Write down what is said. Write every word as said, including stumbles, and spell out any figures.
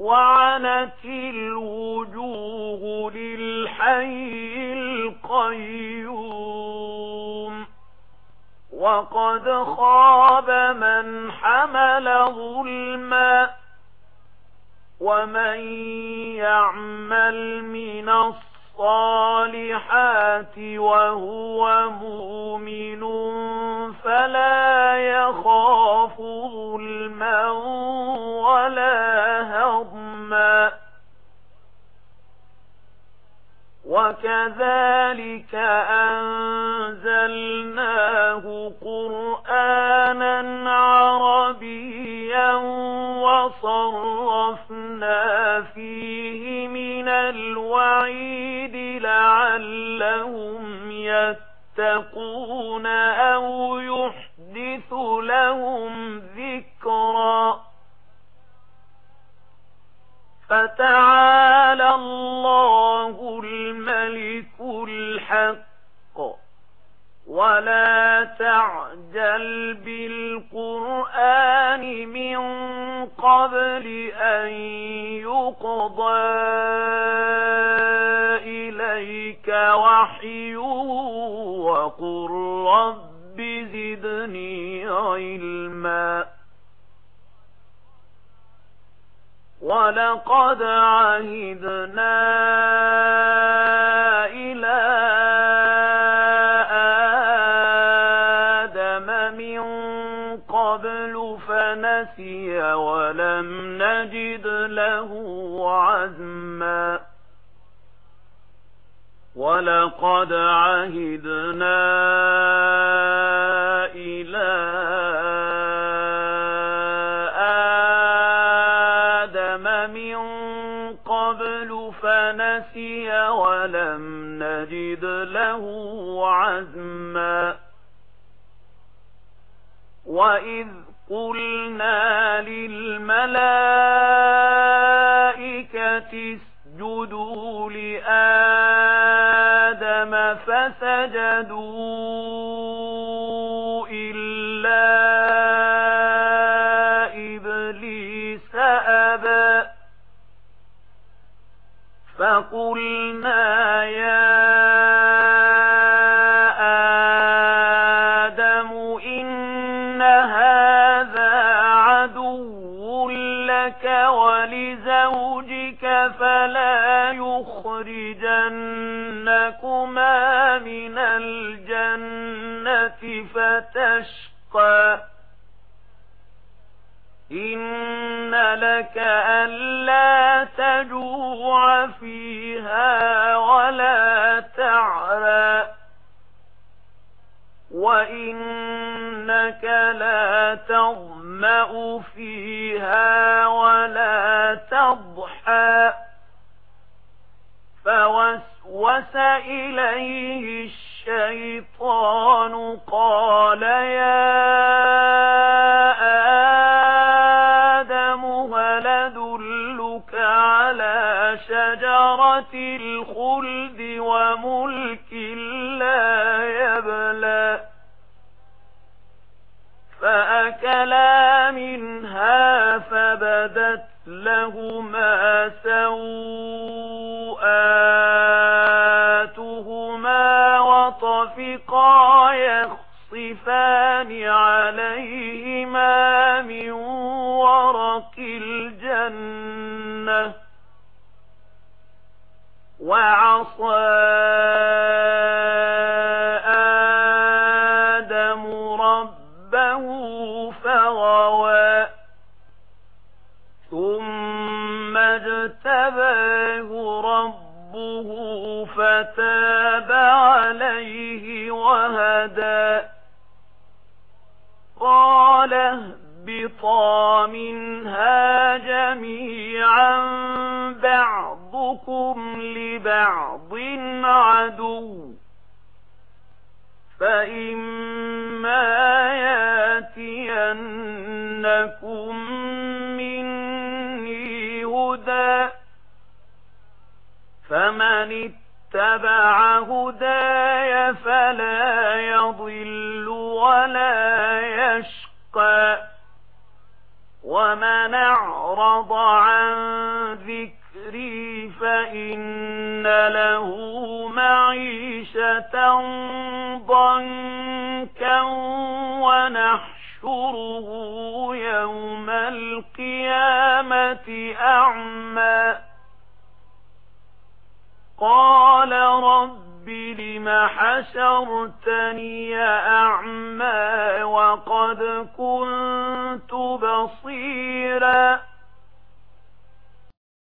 وعنت الوجوه للحي القيوم وقد خاب من حمل ظلما ومن يعمل من الصالحات وهو مؤمن فلا يخاف ظلما ولا هضما وكذلك أنزلناه قرآنا عربيا وصرفنا فيه من الوعيد لعلهم يتقون أو يحدث لهم ذكرا فتعالى الله الملك الحق ولا تعجل بالقرآن من قبل أن يقضى إليك وحيه وقل رب زدني علما ولقد عهدنا إلى آدم من قبل فنسي ولم نجد له عزما ولقد عهدنا إلى فنسي ولم نجد له عزما وإذ قلنا للملائكة اسجدوا لآدم فسجدوا إلا إبليس أبى فقلنا يا آدم إن هذا عدو لك ولزوجك فلا يخرجنكما من الجنة فتشقى إن لك ألا تجوع فيها ولا تعرى وإنك لا تظمأ فيها ولا تضحى فوسوس إليه الشيطان قال يا شجرة الخلد وملك لا يبلى فأكلا منها فبدت لهما سوآتهما وطفقا يخصفان عليهما من ورق الجنة وعصى آدم ربه فغوى ثم اجتباه ربه فتاب عليه وهدى قال اهبطا منها جميعا بعضكم لبعض عدو فإما ياتينكم مني هدى فمن اتبع هداي فلا يضل ولا يشقى ومن أعرض عن ذكري فإن له معيشة ضنكا ونحشره يوم القيامة أعمى قال رب لم حشرتني أعمى وقد كنت بصيرا